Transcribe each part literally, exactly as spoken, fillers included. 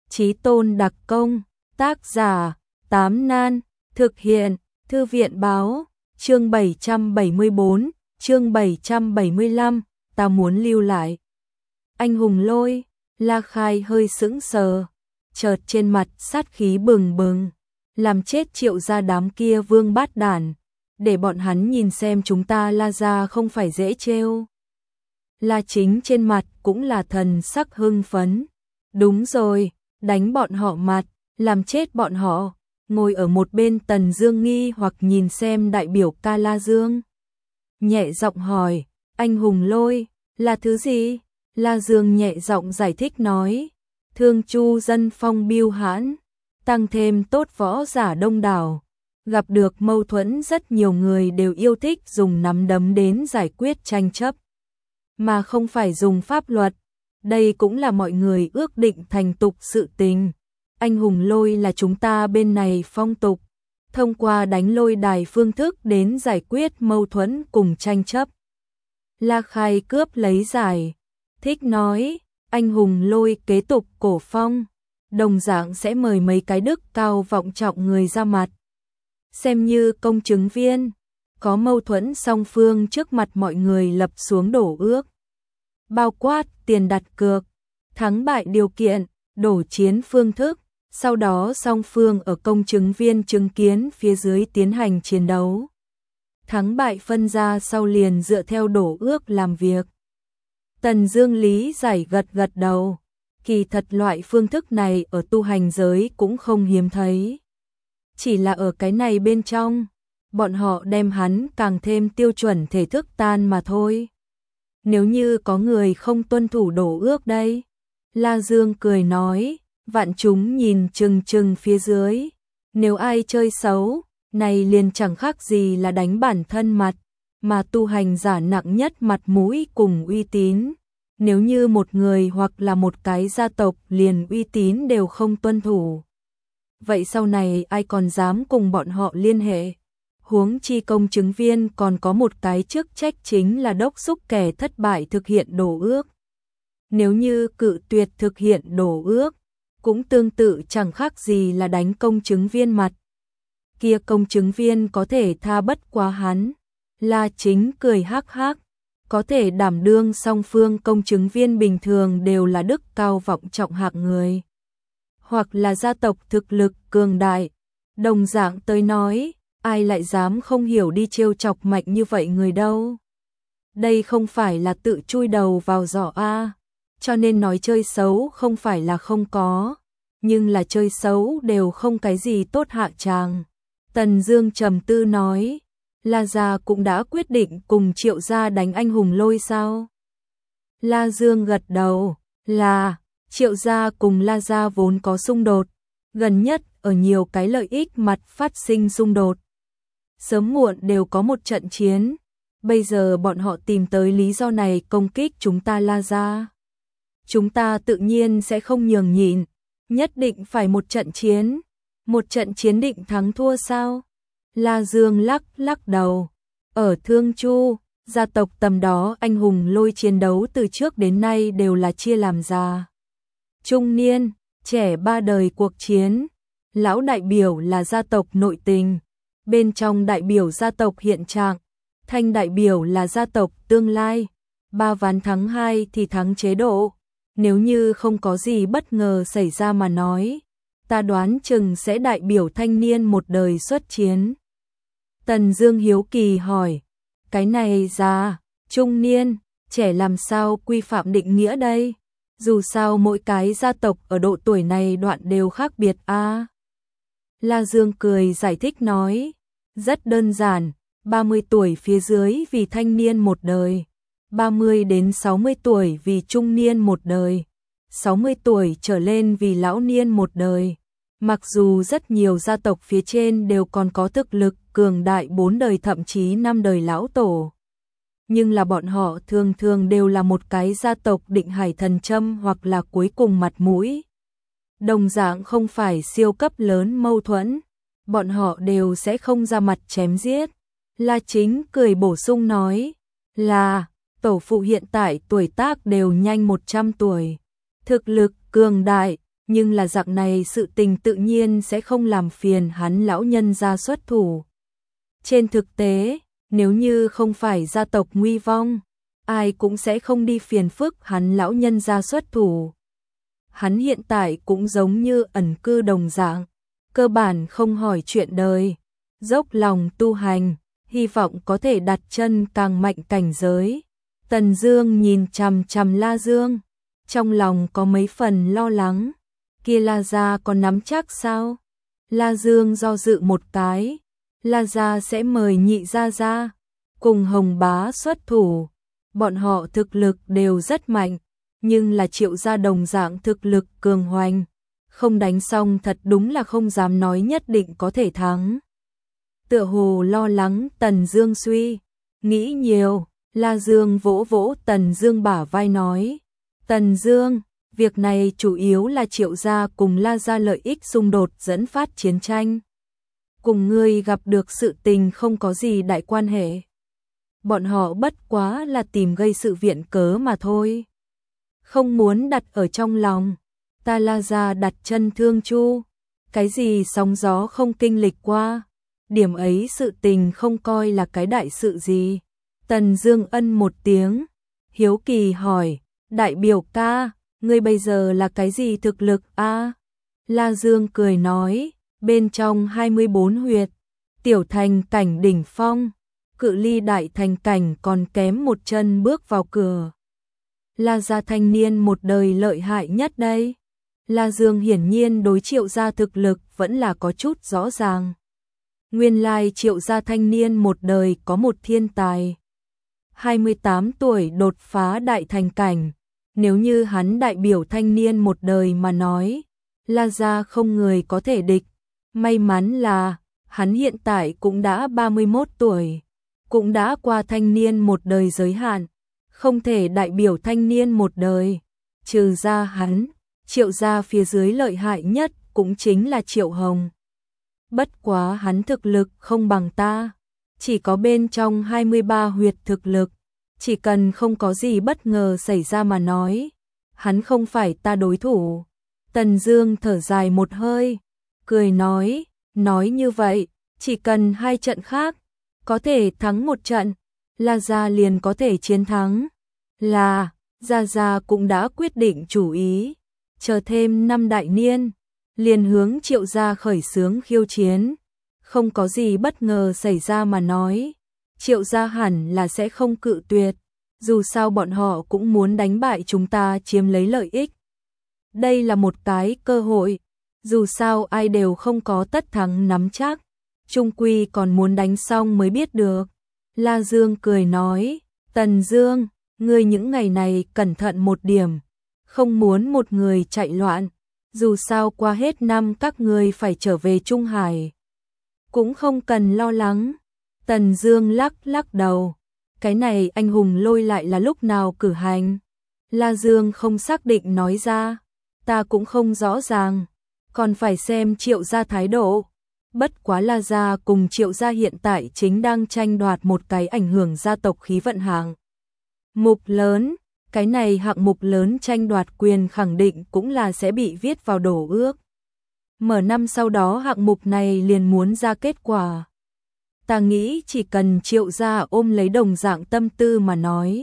Chí Tôn đặc công, tác giả, Tám Nan, thực hiện, Thư viện báo, chương bảy trăm bảy mươi tư, chương bảy trăm bảy mươi lăm, ta muốn lưu lại. Anh hùng lôi, La Khai hơi sững sờ, chợt trên mặt sát khí bừng bừng, làm chết Triệu gia đám kia vương bát đản, để bọn hắn nhìn xem chúng ta La gia không phải dễ trêu. La Chính trên mặt cũng là thần sắc hưng phấn. Đúng rồi, đánh bọn họ mặt, làm chết bọn họ. Ngồi ở một bên Tần Dương nghi hoặc nhìn xem đại biểu ca La Dương. Nhẹ giọng hỏi, anh hùng lôi, là thứ gì? La Dương nhẹ giọng giải thích nói, Thương Chu dân phong biêu hãn, tăng thêm tốt võ giả đông đảo. Gặp được mâu thuẫn rất nhiều người đều yêu thích dùng nắm đấm đến giải quyết tranh chấp, mà không phải dùng pháp luật. Đây cũng là mọi người ước định thành tục sự tình. Anh hùng lôi là chúng ta bên này phong tục, thông qua đánh lôi đài phương thức đến giải quyết mâu thuẫn cùng tranh chấp. La Khai cướp lấy giải, thích nói, anh hùng lôi kế tục cổ phong, đồng dạng sẽ mời mấy cái đức cao vọng trọng người ra mặt, xem như công chứng viên. Có mâu thuẫn song phương trước mặt mọi người lập xuống đổ ước, bao quát tiền đặt cược, thắng bại điều kiện, đổ chiến phương thức, sau đó song phương ở công chứng viên chứng kiến phía dưới tiến hành chiến đấu. Thắng bại phân ra sau liền dựa theo đổ ước làm việc. Tần Dương lý giải gật gật đầu, kỳ thật loại phương thức này ở tu hành giới cũng không hiếm thấy. Chỉ là ở cái này bên trong, bọn họ đem hắn càng thêm tiêu chuẩn thể thức tan mà thôi. Nếu như có người không tuân thủ đổ ước đây, La Dương cười nói, vạn chúng nhìn chừng chừng phía dưới, nếu ai chơi xấu, này liền chẳng khác gì là đánh bản thân mặt, mà tu hành giả nặng nhất mặt mũi cùng uy tín. Nếu như một người hoặc là một cái gia tộc liền uy tín đều không tuân thủ, vậy sau này ai còn dám cùng bọn họ liên hệ? Huống chi công chứng viên còn có một cái chức trách chính là đốc thúc kẻ thất bại thực hiện đổ ước. Nếu như cự tuyệt thực hiện đổ ước, cũng tương tự chẳng khác gì là đánh công chứng viên mặt. Kia công chứng viên có thể tha bất quá hắn. La Chính cười hắc hắc, có thể đảm đương song phương công chứng viên bình thường đều là đức cao vọng trọng hạng người, hoặc là gia tộc thực lực cường đại. Đồng dạng tới nói, ai lại dám không hiểu đi trêu chọc mạnh như vậy người đâu. Đây không phải là tự chui đầu vào giỏ a, cho nên nói chơi xấu không phải là không có, nhưng là chơi xấu đều không cái gì tốt hạ tràng. Tần Dương trầm tư nói, La gia cũng đã quyết định cùng Triệu gia đánh anh hùng lôi sao? La Dương gật đầu, là, Triệu gia cùng La gia vốn có xung đột, gần nhất ở nhiều cái lợi ích mặt phát sinh xung đột. Sớm muộn đều có một trận chiến, bây giờ bọn họ tìm tới lý do này công kích chúng ta La gia. Chúng ta tự nhiên sẽ không nhường nhịn, nhất định phải một trận chiến. Một trận chiến định thắng thua sao? La Dương lắc lắc đầu. Ở Thương Chu, gia tộc tầm đó anh hùng lôi chiến đấu từ trước đến nay đều là chia làm già, trung niên, trẻ ba đời cuộc chiến. Lão đại biểu là gia tộc nội tình, bên trong đại biểu gia tộc hiện trạng, thanh đại biểu là gia tộc tương lai. Ba ván thắng hai thì thắng chế độ. Nếu như không có gì bất ngờ xảy ra mà nói, ta đoán chừng sẽ đại biểu thanh niên một đời xuất chiến. Tần Dương hiếu kỳ hỏi, cái này già, trung niên, trẻ làm sao quy phạm định nghĩa đây? Dù sao mỗi cái gia tộc ở độ tuổi này đoạn đều khác biệt a. À? La Dương cười giải thích nói, rất đơn giản, ba mươi tuổi phía dưới vì thanh niên một đời, ba mươi đến sáu mươi tuổi vì trung niên một đời, sáu mươi tuổi trở lên vì lão niên một đời. Mặc dù rất nhiều gia tộc phía trên đều còn có thực lực cường đại bốn đời thậm chí năm đời lão tổ, nhưng là bọn họ thường thường đều là một cái gia tộc định hải thần châm hoặc là cuối cùng mặt mũi. Đồng dạng không phải siêu cấp lớn mâu thuẫn, bọn họ đều sẽ không ra mặt chém giết. La Chính cười bổ sung nói, là, tổ phụ hiện tại tuổi tác đều nhanh một trăm tuổi, thực lực cường đại, nhưng là dạng này sự tình tự nhiên sẽ không làm phiền hắn lão nhân gia xuất thủ. Trên thực tế, nếu như không phải gia tộc nguy vong, ai cũng sẽ không đi phiền phức hắn lão nhân gia xuất thủ. Hắn hiện tại cũng giống như ẩn cư đồng dạng, cơ bản không hỏi chuyện đời, dốc lòng tu hành, hy vọng có thể đặt chân càng mạnh cảnh giới. Tần Dương nhìn chằm chằm La Dương, trong lòng có mấy phần lo lắng, kia La gia còn nắm chắc sao? La Dương do dự một cái, La gia sẽ mời nhị gia gia cùng Hồng Bá xuất thủ, bọn họ thực lực đều rất mạnh, nhưng là Triệu gia đồng dạng thực lực cường hoành, không đánh xong thật đúng là không dám nói nhất định có thể thắng. Tựa hồ lo lắng Tần Dương suy nghĩ nhiều, La Dương vỗ vỗ Tần Dương bả vai nói, Tần Dương, việc này chủ yếu là Triệu gia cùng La gia lợi ích xung đột dẫn phát chiến tranh. Cùng ngươi gặp được sự tình không có gì đại quan hệ. Bọn họ bất quá là tìm gây sự viện cớ mà thôi. Không muốn đặt ở trong lòng. Ta La gia đặt chân Thương Chu, cái gì sóng gió không kinh lịch qua, điểm ấy sự tình không coi là cái đại sự gì. Tần Dương ân một tiếng, hiếu kỳ hỏi, đại biểu ca, ngươi bây giờ là cái gì thực lực a? La Dương cười nói, bên trong hai mươi bốn huyệt, tiểu thành cảnh đỉnh phong, cự ly đại thành cảnh còn kém một chân bước vào cửa. La gia thanh niên một đời lợi hại nhất đây. La Dương hiển nhiên đối Triệu gia thực lực vẫn là có chút rõ ràng. Nguyên lai Triệu gia thanh niên một đời có một thiên tài. hai mươi tám tuổi đột phá đại thành cảnh, nếu như hắn đại biểu thanh niên một đời mà nói, La gia không người có thể địch. May mắn là, hắn hiện tại cũng đã ba mươi mốt tuổi, cũng đã qua thanh niên một đời giới hạn, không thể đại biểu thanh niên một đời. Trừ ra hắn, Triệu gia phía dưới lợi hại nhất cũng chính là Triệu Hồng. Bất quá hắn thực lực không bằng ta, chỉ có bên trong hai mươi ba huyệt thực lực, chỉ cần không có gì bất ngờ xảy ra mà nói, hắn không phải ta đối thủ. Tần Dương thở dài một hơi, cười nói, nói như vậy, chỉ cần hai trận khác, có thể thắng một trận, La gia liền có thể chiến thắng. Là, Gia Gia cũng đã quyết định chủ ý, chờ thêm năm đại niên, liền hướng Triệu gia khởi xướng khiêu chiến. Không có gì bất ngờ xảy ra mà nói, Triệu gia hẳn là sẽ không cự tuyệt, dù sao bọn họ cũng muốn đánh bại chúng ta chiếm lấy lợi ích. Đây là một cái cơ hội, dù sao ai đều không có tất thắng nắm chắc, chung quy còn muốn đánh xong mới biết được. La Dương cười nói, Tần Dương, ngươi những ngày này cẩn thận một điểm, không muốn một người chạy loạn, dù sao qua hết năm các ngươi phải trở về Trung Hải. Cũng không cần lo lắng. Tần Dương lắc lắc đầu, cái này anh hùng lôi lại là lúc nào cử hành? La Dương không xác định nói ra, ta cũng không rõ ràng, còn phải xem Triệu gia thái độ. Bất quá La gia cùng Triệu gia hiện tại chính đang tranh đoạt một cái ảnh hưởng gia tộc khí vận hạng mục lớn, cái này hạng mục lớn tranh đoạt quyền khẳng định cũng là sẽ bị viết vào đổ ước. Mở năm sau đó hạng mục này liền muốn ra kết quả. Ta nghĩ chỉ cần Triệu gia ôm lấy đồng dạng tâm tư mà nói,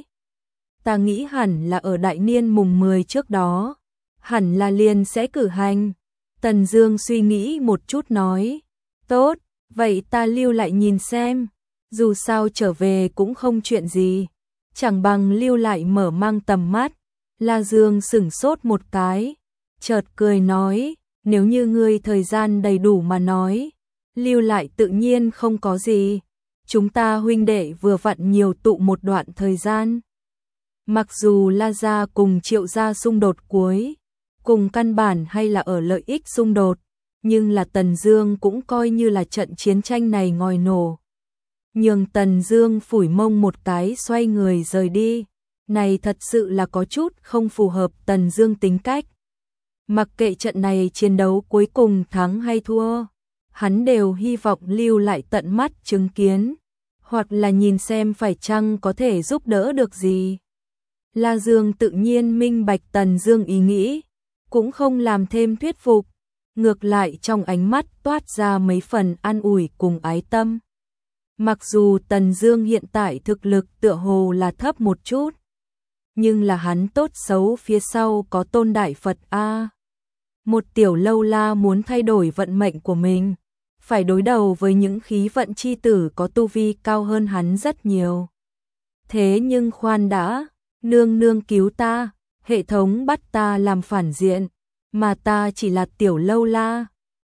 ta nghĩ hẳn là ở đại niên mùng mười trước đó, hẳn là liền sẽ cử hành. Tần Dương suy nghĩ một chút nói, tốt, vậy ta lưu lại nhìn xem, dù sao trở về cũng không chuyện gì, chẳng bằng lưu lại mở mang tầm mắt. La Dương sững sốt một cái, chợt cười nói, nếu như ngươi thời gian đầy đủ mà nói, lưu lại tự nhiên không có gì, chúng ta huynh đệ vừa vặn nhiều tụ một đoạn thời gian. Mặc dù La gia cùng Triệu gia xung đột cuối cùng căn bản hay là ở lợi ích xung đột, nhưng là Tần Dương cũng coi như là trận chiến tranh này ngòi nổ. Nhưng Tần Dương phủi mông một cái xoay người rời đi, này thật sự là có chút không phù hợp Tần Dương tính cách. Mặc kệ trận này chiến đấu cuối cùng thắng hay thua, hắn đều hy vọng lưu lại tận mắt chứng kiến, hoặc là nhìn xem phải chăng có thể giúp đỡ được gì. La Dương tự nhiên minh bạch Tần Dương ý nghĩ, cũng không làm thêm thuyết phục, ngược lại trong ánh mắt toát ra mấy phần an ủi cùng ái tâm. Mặc dù Tần Dương hiện tại thực lực tựa hồ là thấp một chút, nhưng là hắn tốt xấu phía sau có Tôn Đại Phật a. Một tiểu lâu la muốn thay đổi vận mệnh của mình, phải đối đầu với những khí vận chi tử có tu vi cao hơn hắn rất nhiều. Thế nhưng khoan đã, nương nương cứu ta, hệ thống bắt ta làm phản diện, mà ta chỉ là tiểu lâu la,